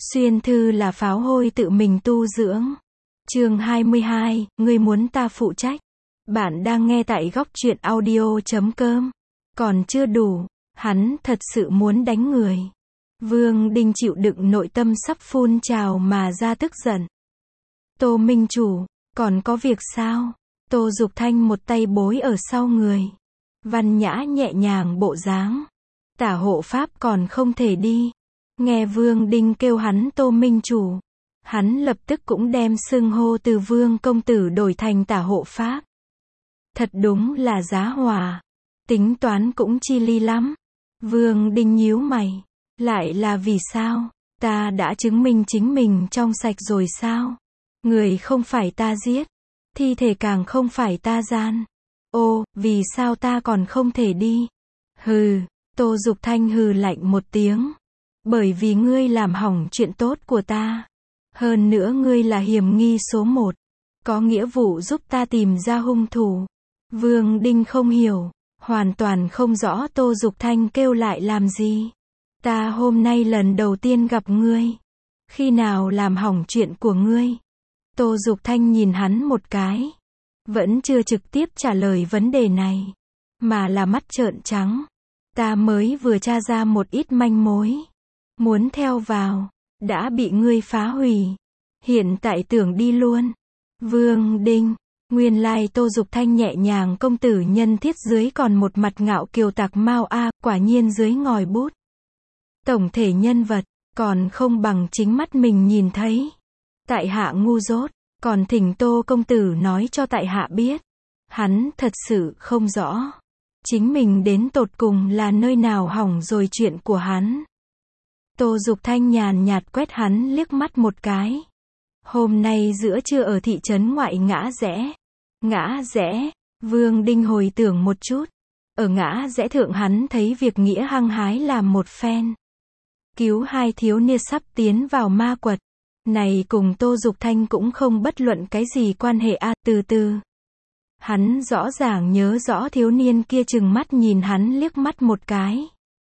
Xuyên thư là pháo hôi tự mình tu dưỡng. Chương 22, ngươi muốn ta phụ trách. Bạn đang nghe tại góc truyện audio.com. Còn chưa đủ, hắn thật sự muốn đánh người. Vương Đinh chịu đựng nội tâm sắp phun trào mà ra tức giận. Tô Minh Chủ, còn có việc sao? Tô Dục Thanh một tay bối ở sau người. Văn nhã nhẹ nhàng bộ dáng. Tả hộ pháp còn không thể đi. Nghe Vương Đinh kêu hắn Tô Minh Chủ, hắn lập tức cũng đem xưng hô từ Vương Công Tử đổi thành tả hộ pháp. Thật đúng là giá hòa. Tính toán cũng chi ly lắm. Vương Đinh nhíu mày. Lại là vì sao? Ta đã chứng minh chính mình trong sạch rồi sao? Người không phải ta giết. Thi thể càng không phải ta gian. Ô, vì sao ta còn không thể đi? Hừ, Tô Dục Thanh hừ lạnh một tiếng. Bởi vì ngươi làm hỏng chuyện tốt của ta. Hơn nữa ngươi là hiểm nghi số 1. Có nghĩa vụ giúp ta tìm ra hung thủ. Vương Đinh không hiểu. Hoàn toàn không rõ Tô Dục Thanh kêu lại làm gì. Ta hôm nay lần đầu tiên gặp ngươi. Khi nào làm hỏng chuyện của ngươi? Tô Dục Thanh nhìn hắn một cái. Vẫn chưa trực tiếp trả lời vấn đề này. Mà là mắt trợn trắng. Ta mới vừa tra ra một ít manh mối. Muốn theo vào. Đã bị ngươi phá hủy. Hiện tại tưởng đi luôn. Vương Đinh. Nguyên lai Tô Dục Thanh nhẹ nhàng công tử nhân thiết dưới còn một mặt ngạo kiều tạc mao a, quả nhiên dưới ngòi bút. Tổng thể nhân vật, còn không bằng chính mắt mình nhìn thấy. Tại hạ ngu dốt, còn thỉnh Tô công tử nói cho tại hạ biết. Hắn thật sự không rõ. Chính mình đến tột cùng là nơi nào hỏng rồi chuyện của hắn. Tô Dục Thanh nhàn nhạt quét hắn liếc mắt một cái. Hôm nay giữa trưa ở thị trấn ngoại ngã rẽ. Ngã rẽ, Vương Đinh hồi tưởng một chút. Ở ngã rẽ thượng hắn thấy việc nghĩa hăng hái làm một phen. Cứu hai thiếu niên sắp tiến vào ma quật. Này cùng Tô Dục Thanh cũng không bất luận cái gì quan hệ a, từ từ. Hắn rõ ràng nhớ rõ thiếu niên kia trừng mắt nhìn hắn liếc mắt một cái.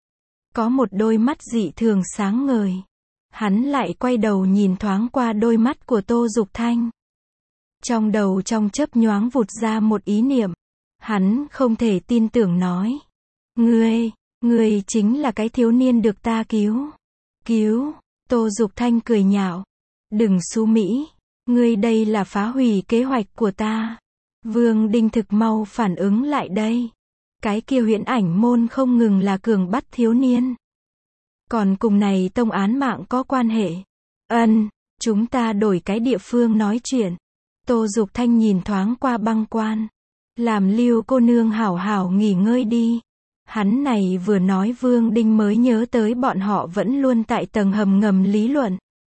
Có một đôi mắt dị thường sáng ngời. Hắn lại quay đầu nhìn thoáng qua đôi mắt của Tô Dục Thanh. Trong đầu trong chớp nhoáng vụt ra một ý niệm. Hắn không thể tin tưởng nói. Ngươi chính là cái thiếu niên được ta cứu. Cứu, Tô Dục Thanh cười nhạo. Đừng xú Mỹ, ngươi đây là phá hủy kế hoạch của ta. Vương Đinh thực mau phản ứng lại đây. Cái kia huyễn ảnh môn không ngừng là cường bắt thiếu niên. Còn cùng này tông án mạng có quan hệ. Chúng ta đổi cái địa phương nói chuyện. Tô Dục Thanh nhìn thoáng qua băng quan. Làm Lưu cô nương hảo hảo nghỉ ngơi đi. Hắn này vừa nói Vương Đinh mới nhớ tới bọn họ vẫn luôn tại tầng hầm ngầm lý luận.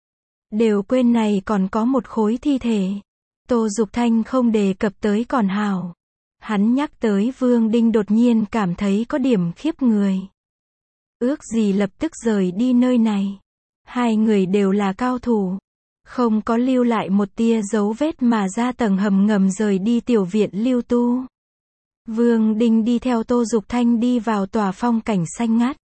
Đều quên này còn có một khối thi thể. Tô Dục Thanh không đề cập tới còn hảo. Hắn nhắc tới Vương Đinh đột nhiên cảm thấy có điểm khiếp người. Ước gì lập tức rời đi nơi này. Hai người đều là cao thủ. Không có lưu lại một tia dấu vết mà ra tầng hầm ngầm rời đi tiểu viện lưu tu. Vương Đinh đi theo Tô Dục Thanh đi vào tòa phong cảnh xanh ngắt.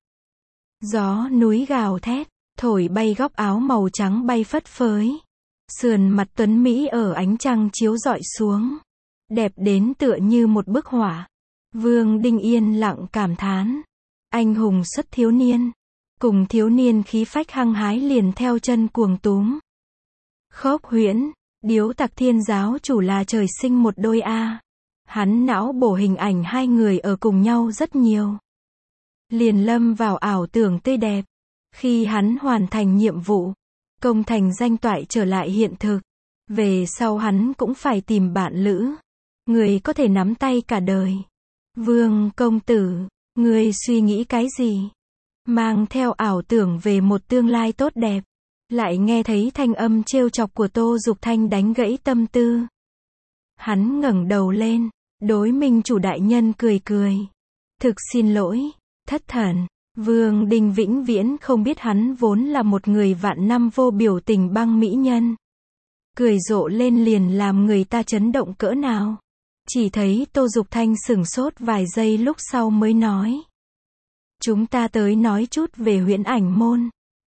Gió núi gào thét, thổi bay góc áo màu trắng bay phất phới. Sườn mặt tuấn Mỹ ở ánh trăng chiếu rọi xuống. Đẹp đến tựa như một bức họa. Vương Đinh yên lặng cảm thán. Anh hùng xuất thiếu niên. Cùng thiếu niên khí phách hăng hái liền theo chân cuồng túm. Khốc huyễn, điếu tặc thiên giáo chủ là trời sinh một đôi a. Hắn não bổ hình ảnh hai người ở cùng nhau rất nhiều. Liền lâm vào ảo tưởng tươi đẹp. Khi hắn hoàn thành nhiệm vụ, công thành danh toại trở lại hiện thực. Về sau hắn cũng phải tìm bạn lữ. Người có thể nắm tay cả đời. Vương công tử, người suy nghĩ cái gì? Mang theo ảo tưởng về một tương lai tốt đẹp. Lại nghe thấy thanh âm trêu chọc của Tô Dục Thanh đánh gãy tâm tư. Hắn ngẩng đầu lên, đối Minh Chủ đại nhân cười cười. Thực xin lỗi, thất thần. Vương Đinh vĩnh viễn không biết hắn vốn là một người vạn năm vô biểu tình băng mỹ nhân. Cười rộ lên liền làm người ta chấn động cỡ nào. Chỉ thấy Tô Dục Thanh sửng sốt vài giây lúc sau mới nói. Chúng ta tới nói chút về huyễn ảnh môn.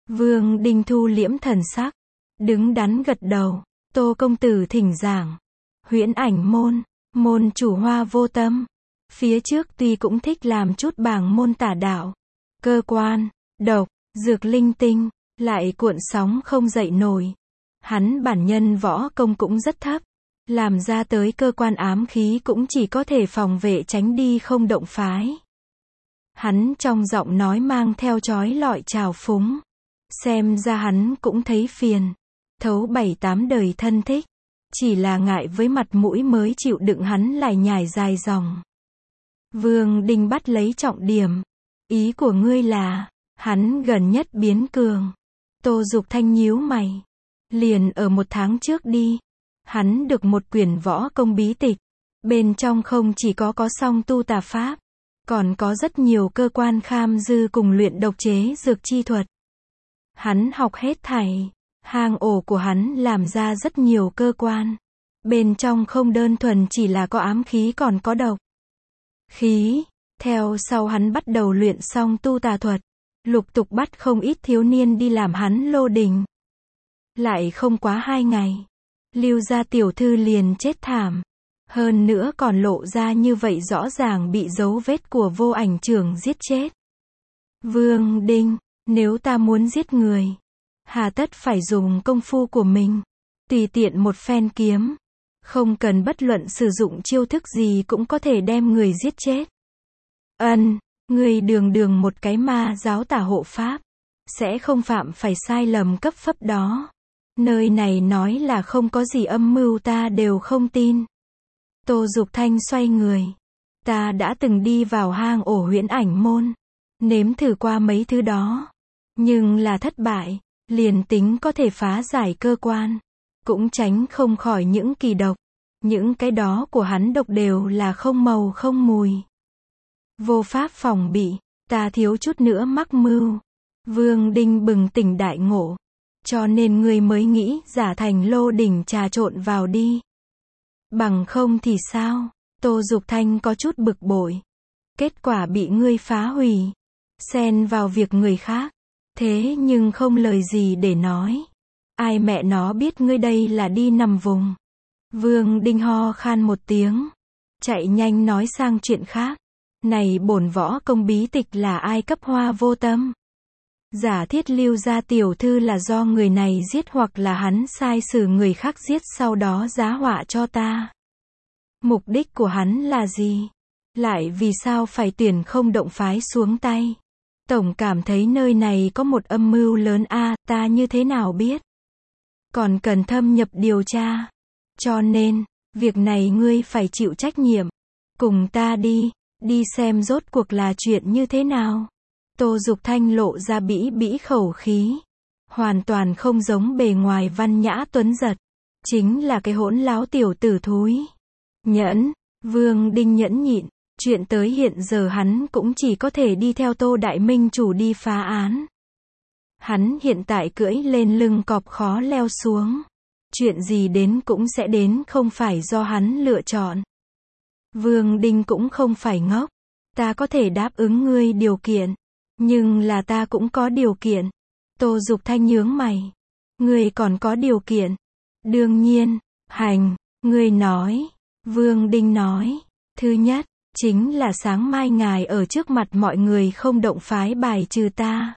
Vương Đinh thu liễm thần sắc, đứng đắn gật đầu. Tô công tử thỉnh giảng. Huyễn Ảnh môn, môn chủ Hoa Vô Tâm. Phía trước tuy cũng thích làm chút bảng môn tả đạo, cơ quan, độc, dược linh tinh, lại cuộn sóng không dậy nổi. Hắn bản nhân võ công cũng rất thấp, làm ra tới cơ quan ám khí cũng chỉ có thể phòng vệ tránh đi không động phái. Hắn trong giọng nói mang theo chói lọi trào phúng. Xem ra hắn cũng thấy phiền. Thấu 7-8 đời thân thích. Chỉ là ngại với mặt mũi mới chịu đựng hắn lại nhải dài dòng. Vương Đinh bắt lấy trọng điểm. Ý của ngươi là, hắn gần nhất biến cường. Tô Dục Thanh nhíu mày. Liền ở 1 tháng trước đi. Hắn được một quyển võ công bí tịch. Bên trong không chỉ có song tu tà pháp, còn có rất nhiều cơ quan kham dư cùng luyện độc chế dược chi thuật. Hắn học hết thảy. Hang ổ của hắn làm ra rất nhiều cơ quan. Bên trong không đơn thuần chỉ là có ám khí còn có độc khí. Theo sau hắn bắt đầu luyện song tu tà thuật. Lục tục bắt không ít thiếu niên đi làm hắn lô đình. Lại không quá 2 ngày. Lưu gia tiểu thư liền chết thảm. Hơn nữa còn lộ ra như vậy rõ ràng bị dấu vết của Vô Ảnh trưởng giết chết. Vương Đinh, nếu ta muốn giết người, hà tất phải dùng công phu của mình. Tùy tiện một phen kiếm. Không cần bất luận sử dụng chiêu thức gì cũng có thể đem người giết chết. Người đường một cái ma giáo tả hộ pháp. Sẽ không phạm phải sai lầm cấp phấp đó. Nơi này nói là không có gì âm mưu ta đều không tin. Tô Dục Thanh xoay người. Ta đã từng đi vào hang ổ Huyễn Ảnh môn. Nếm thử qua mấy thứ đó. Nhưng là thất bại. Liền tính có thể phá giải cơ quan. Cũng tránh không khỏi những kỳ độc. Những cái đó của hắn độc đều là không màu không mùi. Vô pháp phòng bị. Ta thiếu chút nữa mắc mưu. Vương Đinh bừng tỉnh đại ngộ. Cho nên ngươi mới nghĩ giả thành lô đỉnh trà trộn vào đi. Bằng không thì sao? Tô Dục Thanh có chút bực bội. Kết quả bị ngươi phá hủy. Xen vào việc người khác. Thế nhưng không lời gì để nói. Ai mẹ nó biết ngươi đây là đi nằm vùng. Vương Đinh ho khan một tiếng. Chạy nhanh nói sang chuyện khác. Này bổn võ công bí tịch là ai cấp Hoa Vô Tâm? Giả thiết Lưu gia tiểu thư là do người này giết hoặc là hắn sai sử người khác giết sau đó giá họa cho ta. Mục đích của hắn là gì? Lại vì sao phải tuyển không động phái xuống tay? Tổng cảm thấy nơi này có một âm mưu lớn a, ta như thế nào biết? Còn cần thâm nhập điều tra. Cho nên, việc này ngươi phải chịu trách nhiệm. Cùng ta đi xem rốt cuộc là chuyện như thế nào. Tô Dục Thanh lộ ra bĩ bĩ khẩu khí. Hoàn toàn không giống bề ngoài văn nhã tuấn giật. Chính là cái hỗn láo tiểu tử thúi. Nhẫn, Vương Đinh nhẫn nhịn. Chuyện tới hiện giờ hắn cũng chỉ có thể đi theo Tô Đại Minh chủ đi phá án. Hắn hiện tại cưỡi lên lưng cọp khó leo xuống. Chuyện gì đến cũng sẽ đến, không phải do hắn lựa chọn. Vương Đinh cũng không phải ngốc. Ta có thể đáp ứng ngươi điều kiện. Nhưng là ta cũng có điều kiện. Tô Dục Thanh nhướng mày. Ngươi còn có điều kiện. Đương nhiên, ngươi nói. Vương Đinh nói. Thứ nhất, chính là sáng mai ngài ở trước mặt mọi người không động phái bài trừ ta.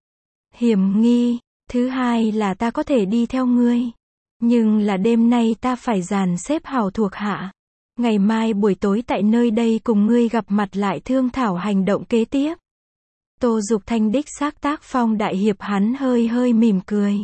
Hiểm nghi. Thứ hai là ta có thể đi theo ngươi. Nhưng là đêm nay ta phải dàn xếp hảo thuộc hạ. Ngày mai buổi tối tại nơi đây cùng ngươi gặp mặt lại thương thảo hành động kế tiếp. Tô Dục Thanh đích xác tác phong đại hiệp, hắn hơi hơi mỉm cười.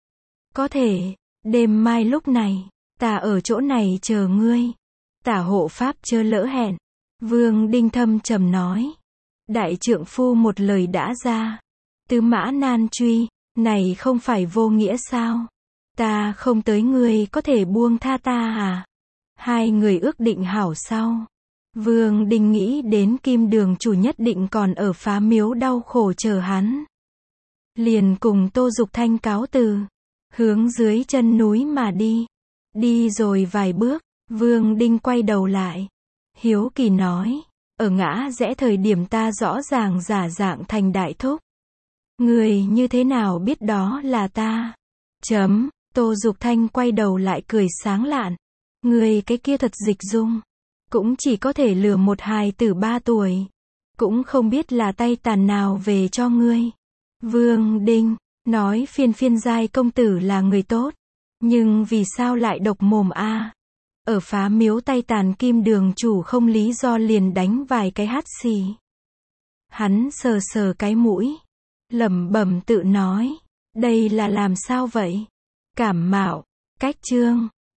Có thể, đêm mai lúc này, ta ở chỗ này chờ ngươi. Tả hộ pháp chớ lỡ hẹn. Vương Đinh thâm trầm nói. Đại trượng phu một lời đã ra. Tứ mã nan truy, này không phải vô nghĩa sao? Ta không tới ngươi có thể buông tha ta à? Hai người ước định hảo sau. Vương Đinh nghĩ đến Kim Đường chủ nhất định còn ở Phá Miếu đau khổ chờ hắn. Liền cùng Tô Dục Thanh cáo từ. Hướng dưới chân núi mà đi. Đi rồi vài bước, Vương Đinh quay đầu lại. Hiếu kỳ nói. Ở ngã rẽ thời điểm ta rõ ràng giả dạng thành đại thúc. Người như thế nào biết đó là ta? Tô Dục Thanh quay đầu lại cười sáng lạn. Người cái kia thật dịch dung. Cũng chỉ có thể lừa một hài tử 3 tuổi. Cũng không biết là tay tàn nào về cho ngươi. Vương Đinh, nói Phiên Phiên giai công tử là người tốt. Nhưng vì sao lại độc mồm a? Ở Phá Miếu tay tàn Kim Đường chủ không lý do liền đánh vài cái hắt xì. Hắn sờ sờ cái mũi. Lẩm bẩm tự nói. Đây là làm sao vậy? Cảm mạo. Cách chương.